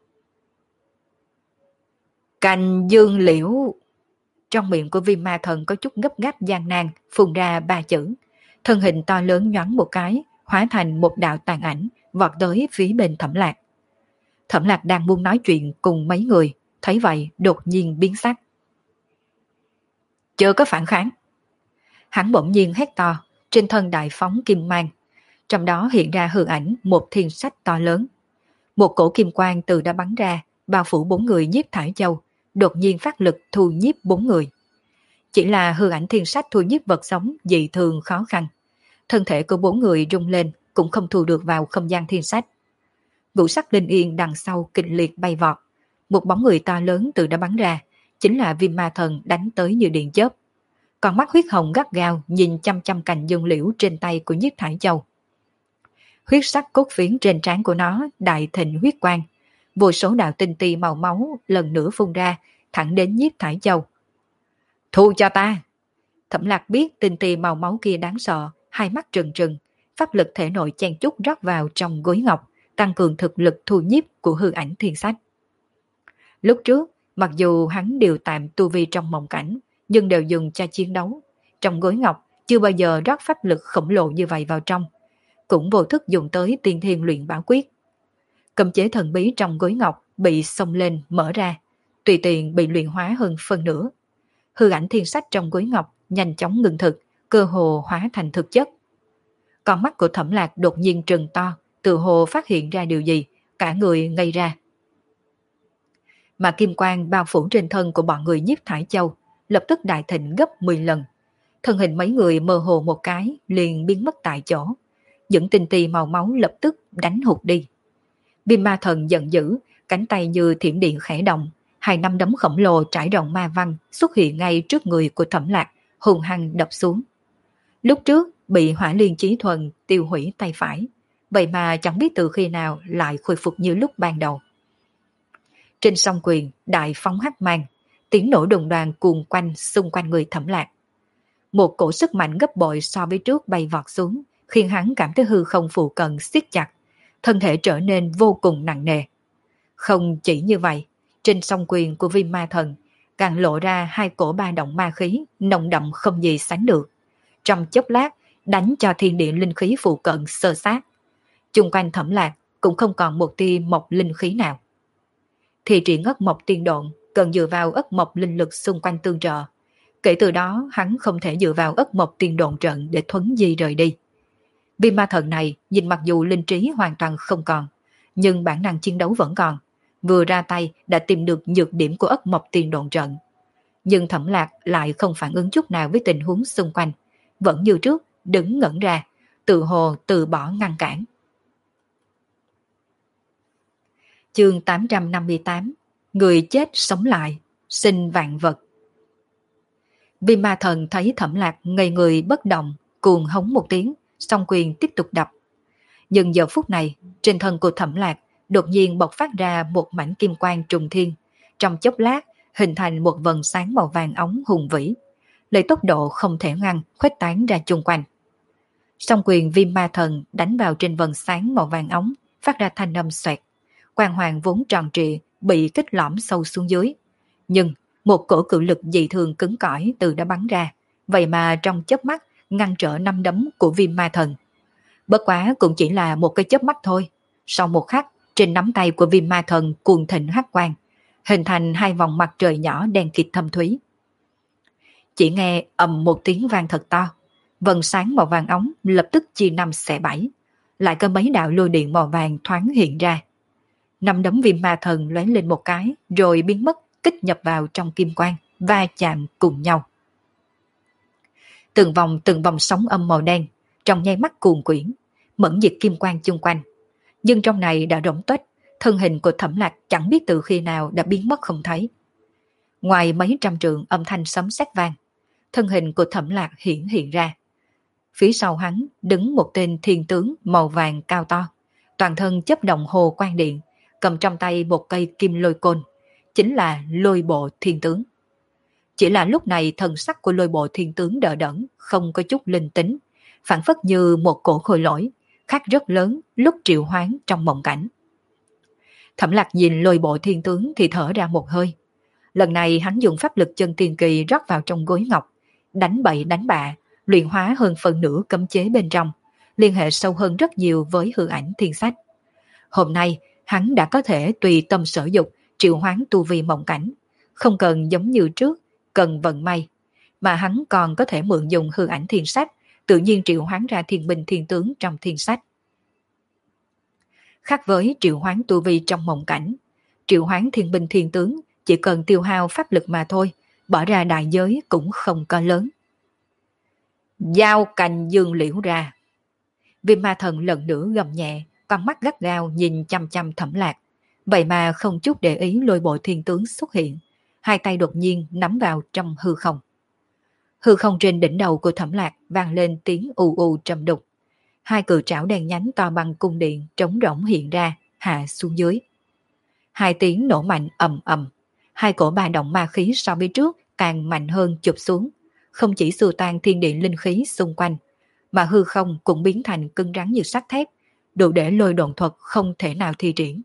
Cành dương liễu. Trong miệng của Viêm Ma Thần có chút gấp gáp gian nan, phun ra 3 chữ. Thân hình to lớn nhoáng một cái, hóa thành một đạo tàn ảnh, vọt tới phía bên Thẩm Lạc. Thẩm Lạc đang muốn nói chuyện cùng mấy người, thấy vậy đột nhiên biến sắc. Chưa có phản kháng. Hắn bỗng nhiên hét to, trên thân đại phóng kim mang. Trong đó hiện ra hư ảnh một thiên sách to lớn. Một cổ kim quang từ đã bắn ra, bao phủ 4 người Nhiếp Thải Châu, đột nhiên phát lực thu nhiếp 4 người. Chỉ là hư ảnh thiên sách thu nhiếp vật sống dị thường khó khăn. Thân thể của 4 người rung lên cũng không thu được vào không gian thiên sách. Ngũ sắc linh yên đằng sau kịch liệt bay vọt. Một bóng người to lớn từ đã bắn ra, chính là Viêm Ma Thần đánh tới như điện chớp. Còn mắt huyết hồng gắt gao nhìn chăm chăm cành dương liễu trên tay của Nhiếp Thải Châu. Huyết sắc cốt phiến trên trán của nó đại thịnh huyết quang. Vô số đạo tinh ti màu máu lần nữa phun ra, thẳng đến Nhiếp Thải Châu. Thu cho ta! Thẩm Lạc biết tinh ti màu máu kia đáng sợ, hai mắt trừng trừng, pháp lực thể nội chen chúc rót vào trong gối ngọc, tăng cường thực lực thu nhiếp của hư ảnh thiên sách. Lúc trước, mặc dù hắn đều tạm tu vi trong mộng cảnh, nhưng đều dùng cho chiến đấu. Trong gối ngọc, chưa bao giờ rót pháp lực khổng lồ như vậy vào trong. Cũng vô thức dùng tới tiên thiên luyện bảo quyết. Cấm chế thần bí trong gối ngọc bị xông lên mở ra, tùy tiện bị luyện hóa hơn phân nửa. Hư ảnh thiên sách trong gối ngọc nhanh chóng ngừng thực, cơ hồ hóa thành thực chất. Con mắt của Thẩm Lạc đột nhiên trừng to, tự hồ phát hiện ra điều gì, cả người ngây ra. Mà kim quang bao phủ trên thân của bọn người Nhiếp Thải Châu lập tức đại thịnh gấp 10 lần. Thân hình mấy người mơ hồ một cái liền biến mất tại chỗ. Những tinh tì màu máu lập tức đánh hụt đi. Viêm Ma Thần giận dữ, cánh tay như thiểm điện khẽ động, 2 nắm đấm khổng lồ trải rộng ma văn xuất hiện ngay trước người của Thẩm Lạc, hùng hăng đập xuống. Lúc trước bị Hỏa Liên Chí Thuần tiêu hủy tay phải, vậy mà chẳng biết từ khi nào lại khôi phục như lúc ban đầu. Trên song quyền, đại phóng hắc mang, tiếng nổ đùng đoàn cuồn quanh xung quanh người Thẩm Lạc. Một cổ sức mạnh gấp bội so với trước bay vọt xuống, khiến hắn cảm thấy hư không phụ cận siết chặt, thân thể trở nên vô cùng nặng nề. Không chỉ như vậy, trên song quyền của Viêm Ma Thần càng lộ ra hai cổ ba động ma khí nồng đậm không gì sánh được. Trong chốc lát, đánh cho thiên địa linh khí phụ cận xơ xác. Chung quanh Thẩm Lạc cũng không còn một tia mộc linh khí nào. Thì triển ất mộc tiên độn cần dựa vào ất mộc linh lực xung quanh tương trợ. Kể từ đó hắn không thể dựa vào ất mộc tiên độn trận để thuấn di rời đi. Viêm ma thần này nhìn mặc dù linh trí hoàn toàn không còn, nhưng bản năng chiến đấu vẫn còn. Vừa ra tay đã tìm được nhược điểm của ất mộc tiên độn trận. Nhưng Thẩm Lạc lại không phản ứng chút nào với tình huống xung quanh. Vẫn như trước, đứng ngẩn ra, tự hồ từ bỏ ngăn cản. Chương 858. Người chết sống lại, sinh vạn vật. Viêm ma thần thấy Thẩm Lạc ngây người bất động, cuồng hống một tiếng, song quyền tiếp tục đập. Nhưng giờ phút này, trên thân của Thẩm Lạc đột nhiên bộc phát ra một mảnh kim quang trùng thiên, trong chốc lát hình thành một vầng sáng màu vàng óng hùng vĩ, lấy tốc độ không thể ngăn khuếch tán ra chung quanh. Song quyền Viêm ma thần đánh vào trên vầng sáng màu vàng óng, phát ra thanh âm xoẹt. Quang hoàng vốn tròn trịa bị kích lõm sâu xuống dưới, nhưng một cổ cự lực dị thường cứng cỏi từ đã bắn ra, vậy mà trong chớp mắt ngăn trở năm đấm của Viêm ma thần. Bất quá cũng chỉ là một cái chớp mắt thôi. Sau một khắc, trên nắm tay của Viêm ma thần cuồng thịnh hắc quang, hình thành hai vòng mặt trời nhỏ đen kịt thâm thúy. Chỉ nghe ầm một tiếng vang thật to, vầng sáng màu vàng óng lập tức chia năm xẻ bảy, lại có mấy đạo lôi điện màu vàng thoáng hiện ra. Năm đấm Viêm ma thần lóe lên một cái rồi biến mất, kích nhập vào trong kim quang, va chạm cùng nhau. Từng vòng sóng âm màu đen trong nháy mắt cuồn quyển, mẫn diệt kim quang chung quanh. Nhưng trong này đã rỗng tuếch, thân hình của Thẩm Lạc chẳng biết từ khi nào đã biến mất không thấy. Ngoài mấy trăm trượng âm thanh sấm sét vang, thân hình của Thẩm Lạc hiện ra. Phía sau hắn đứng một tên thiên tướng màu vàng cao to, toàn thân chớp động hồ quang điện, cầm trong tay một cây kim lôi côn, chính là Lôi Bộ Thiên Tướng. Chỉ là lúc này thần sắc của Lôi Bộ Thiên Tướng đờ đẫn, không có chút linh tính, phản phất như một cổ khôi lỗi, khác rất lớn lúc triệu hoán trong mộng cảnh. Thẩm Lạc nhìn Lôi Bộ Thiên Tướng thì thở ra một hơi. Lần này hắn dùng pháp lực chân tiên kỳ rót vào trong gối ngọc, đánh bậy đánh bạ, luyện hóa hơn phần nửa cấm chế bên trong, liên hệ sâu hơn rất nhiều với hư ảnh thiên sách. Hôm nay, hắn đã có thể tùy tâm sở dục triệu hoán tu vi mộng cảnh, không cần giống như trước, cần vận may, mà hắn còn có thể mượn dùng hư ảnh thiên sách, tự nhiên triệu hoán ra thiên binh thiên tướng trong thiên sách. Khác với triệu hoán tu vi trong mộng cảnh, triệu hoán thiên binh thiên tướng chỉ cần tiêu hao pháp lực mà thôi, bỏ ra đại giới cũng không có lớn. Giao cành dương liễu ra. Viêm ma thần lần nữa gầm nhẹ, con mắt gắt gao nhìn chăm chăm Thẩm Lạc, vậy mà không chút để ý Lôi Bộ Thiên Tướng xuất hiện, hai tay đột nhiên nắm vào trong hư không. Hư không trên đỉnh đầu của Thẩm Lạc vang lên tiếng ù ù trầm đục. Hai cự trảo đen nhánh to bằng cung điện trống rỗng hiện ra, hạ xuống dưới. Hai tiếng nổ mạnh ầm ầm, hai cổ ba động ma khí so với trước càng mạnh hơn chụp xuống, không chỉ xua tan thiên địa linh khí xung quanh, mà hư không cũng biến thành cứng rắn như sắt thép, đủ để lôi độn thuật không thể nào thi triển.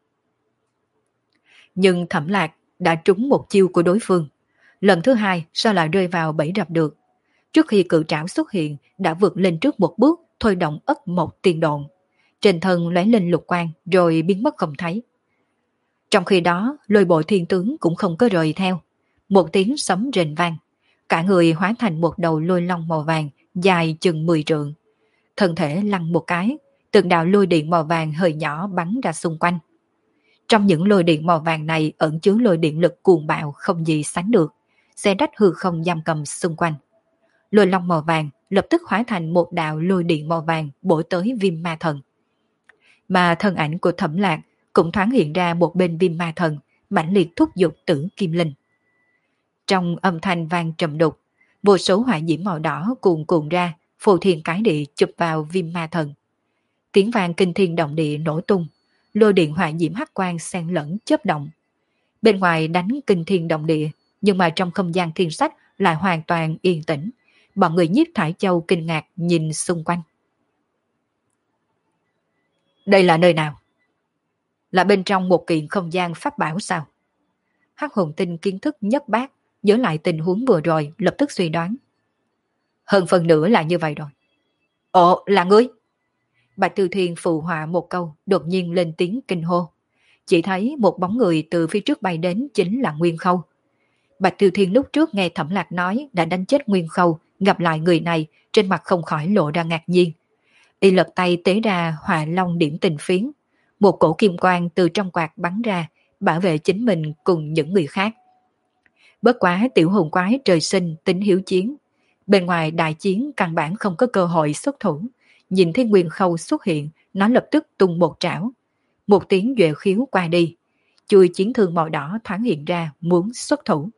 Nhưng Thẩm Lạc đã trúng một chiêu của đối phương. Lần thứ hai sao lại rơi vào bẫy rập được? Trước khi cự trảo xuất hiện đã vượt lên trước một bước, thôi động ất một tiền độn. Trên thân lóe lên lục quang rồi biến mất không thấy. Trong khi đó Lôi Bộ Thiên Tướng cũng không có rời theo. Một tiếng sấm rền vang, cả người hóa thành một đầu lôi long màu vàng dài chừng 10 trượng. Thân thể lăn một cái, từng đạo lôi điện màu vàng hơi nhỏ bắn ra xung quanh. Trong những lôi điện màu vàng này ẩn chứa lôi điện lực cuồng bạo không gì sánh được, xé rách hư không giam cầm xung quanh. Lôi long màu vàng lập tức hóa thành một đạo lôi điện màu vàng bổ tới Viêm ma thần. Mà thân ảnh của Thẩm Lạc cũng thoáng hiện ra một bên Viêm ma thần, mãnh liệt thúc giục Tử Kim Linh. Trong âm thanh vang trầm đục, vô số hỏa diễm màu đỏ cuồn cuộn ra, phù thiên cái địa chụp vào Viêm ma thần. Tiếng vang kinh thiên động địa nổ tung, lôi điện hỏa diễm hắc quang xen lẫn chớp động. Bên ngoài đánh kinh thiên động địa, nhưng mà trong không gian thiên sách lại hoàn toàn yên tĩnh. Bọn người Nhiếp Thải Châu kinh ngạc nhìn xung quanh. Đây là nơi nào? Là bên trong một kiện không gian pháp bảo sao? Hắc Hồn Tinh kiến thức nhất bát, nhớ lại tình huống vừa rồi lập tức suy đoán. Hơn phần nửa là như vậy rồi. Ồ, là ngươi? Bạch Tư Thiên phụ họa một câu, đột nhiên lên tiếng kinh hô. Chỉ thấy một bóng người từ phía trước bay đến chính là Nguyên Khâu. Bạch Tư Thiên lúc trước nghe Thẩm Lạc nói đã đánh chết Nguyên Khâu, gặp lại người này, trên mặt không khỏi lộ ra ngạc nhiên. Y lật tay tế ra Hỏa Long điểm tình phiến. Một cổ kim quang từ trong quạt bắn ra, bảo vệ chính mình cùng những người khác. Bất quá tiểu hồn quái trời sinh tính hiếu chiến. Bên ngoài đại chiến căn bản không có cơ hội xuất thủ. Nhìn thấy Nguyên Khâu xuất hiện, nó lập tức tung một trảo. Một tiếng duệ khiếu qua đi. Chui chiến thương màu đỏ thoáng hiện ra muốn xuất thủ.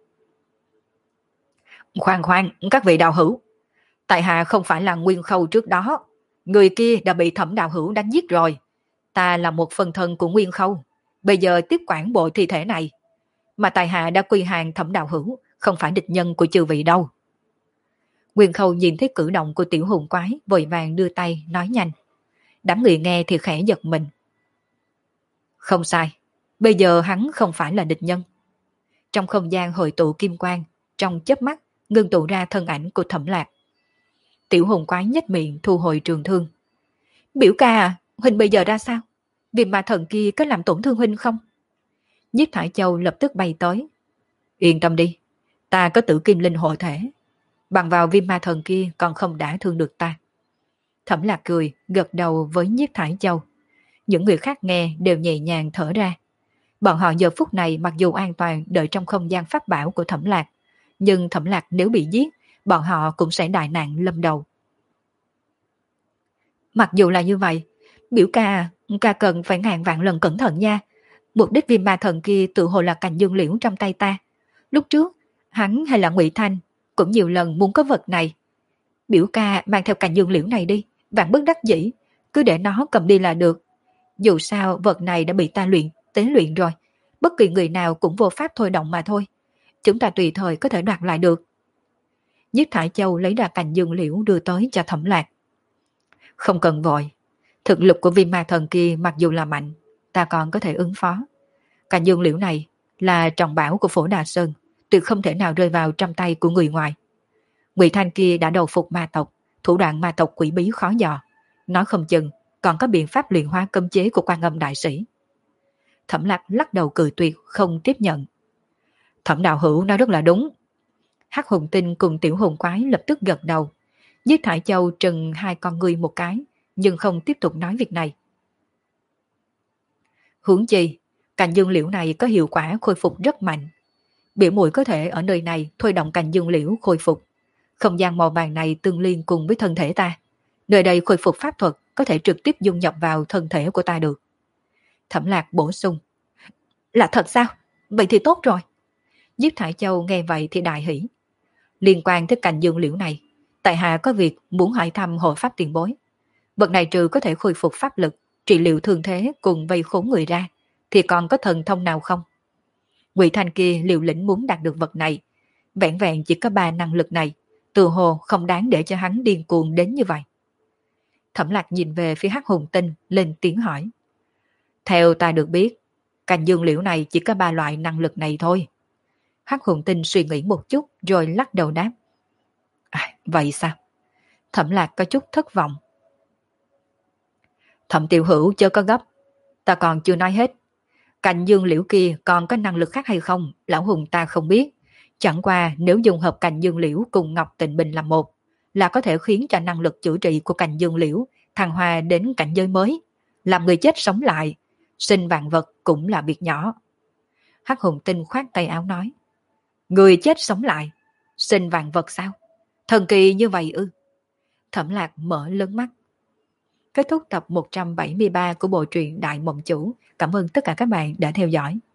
Khoan khoan, các vị đạo hữu. Tại hạ không phải là Nguyên Khâu trước đó. Người kia đã bị Thẩm đạo hữu đánh giết rồi. Ta là một phần thân của Nguyên Khâu. Bây giờ tiếp quản bộ thi thể này. Mà tại hạ đã quy hàng Thẩm đạo hữu, không phải địch nhân của chư vị đâu. Nguyên Khâu nhìn thấy cử động của tiểu hồn quái, vội vàng đưa tay nói nhanh. Đám người nghe thì khẽ giật mình. Không sai, bây giờ hắn không phải là địch nhân. Trong không gian hội tụ kim quang, trong chớp mắt ngưng tụ ra thân ảnh của Thẩm Lạc. Tiểu hồn quái nhếch miệng thu hồi trường thương. Biểu ca à, huynh bây giờ ra sao? Viêm ma thần kia có làm tổn thương huynh không? Nhiếp Thải Châu lập tức bay tới. Yên tâm đi, ta có tử kim linh hộ thể. Bằng vào viêm ma thần kia còn không đả thương được ta. Thẩm Lạc cười, gật đầu với Nhiếp Thải Châu. Những người khác nghe đều nhẹ nhàng thở ra. Bọn họ giờ phút này mặc dù an toàn đợi trong không gian pháp bảo của Thẩm Lạc, nhưng Thẩm Lạc nếu bị giết, bọn họ cũng sẽ đại nạn lâm đầu. Mặc dù là như vậy, biểu ca, ca cần phải ngàn vạn lần cẩn thận nha. Mục đích viêm ma thần kia tự hồ là cành dương liễu trong tay ta. Lúc trước, hắn hay là Ngụy Thanh cũng nhiều lần muốn có vật này. Biểu ca mang theo cành dương liễu này đi, vạn bất đắc dĩ, cứ để nó cầm đi là được. Dù sao vật này đã bị ta tế luyện rồi, bất kỳ người nào cũng vô pháp thôi động mà thôi. Chúng ta tùy thời có thể đoạt lại được. Nhiếp Thải Châu lấy ra cành dương liễu đưa tới cho Thẩm Lạc. Không cần vội, thực lực của viêm ma thần kia mặc dù là mạnh, ta còn có thể ứng phó. Cành dương liễu này là trọng bảo của Phổ Đà Sơn, tuyệt không thể nào rơi vào trong tay của người ngoài. Ngụy Thanh kia đã đầu phục ma tộc, thủ đoạn ma tộc quỷ bí khó dò, nói không chừng còn có biện pháp luyện hóa cấm chế của Quan Âm đại sĩ. Thẩm Lạc lắc đầu cười tuyệt, không tiếp nhận. Thẩm đạo hữu nói rất là đúng. Hắc Hồn Tinh cùng tiểu hồn quái lập tức gật đầu. Nhiếp Thải Châu trừng hai con ngươi một cái, nhưng không tiếp tục nói việc này. Huống chi, cành dương liễu này có hiệu quả khôi phục rất mạnh. Biểu muội có thể ở nơi này thôi động cành dương liễu khôi phục. Không gian màu vàng này tương liên cùng với thân thể ta. Nơi đây khôi phục pháp thuật có thể trực tiếp dung nhập vào thân thể của ta được. Thẩm Lạc bổ sung. Là thật sao? Vậy thì tốt rồi. Nhiếp Thải Châu nghe vậy thì đại hỉ. Liên quan tới cành dương liễu này, tại hạ có việc muốn hỏi thăm hộ pháp tiền bối. Vật này trừ có thể khôi phục pháp lực, trị liệu thương thế cùng vây khốn người ra, thì còn có thần thông nào không? Ngụy Thanh kia liều lĩnh muốn đạt được vật này, vẹn vẹn chỉ có 3 năng lực này, từ hồ không đáng để cho hắn điên cuồng đến như vậy. Thẩm Lạc nhìn về phía Hắc Hồn Tinh, lên tiếng hỏi. Theo ta được biết, cành dương liễu này chỉ có 3 loại năng lực này thôi. Hắc Hồn Tinh suy nghĩ một chút rồi lắc đầu đáp. Vậy sao? Thẩm Lạc có chút thất vọng. Thẩm tiểu hữu chớ có gấp, ta còn chưa nói hết. Cành dương liễu kia còn có năng lực khác hay không, lão hùng ta không biết. Chẳng qua nếu dùng hợp cành dương liễu cùng Ngọc Tịnh Bình làm một, là có thể khiến cho năng lực chữa trị của cành dương liễu thăng hoa đến cảnh giới mới, làm người chết sống lại, sinh vạn vật cũng là việc nhỏ. Hắc Hồn Tinh khoát tay áo nói. Người chết sống lại, sinh vạn vật sao? Thần kỳ như vậy ư? Thẩm Lạc mở lớn mắt. Kết thúc tập 173 của bộ truyện Đại Mộng Chủ. Cảm ơn tất cả các bạn đã theo dõi.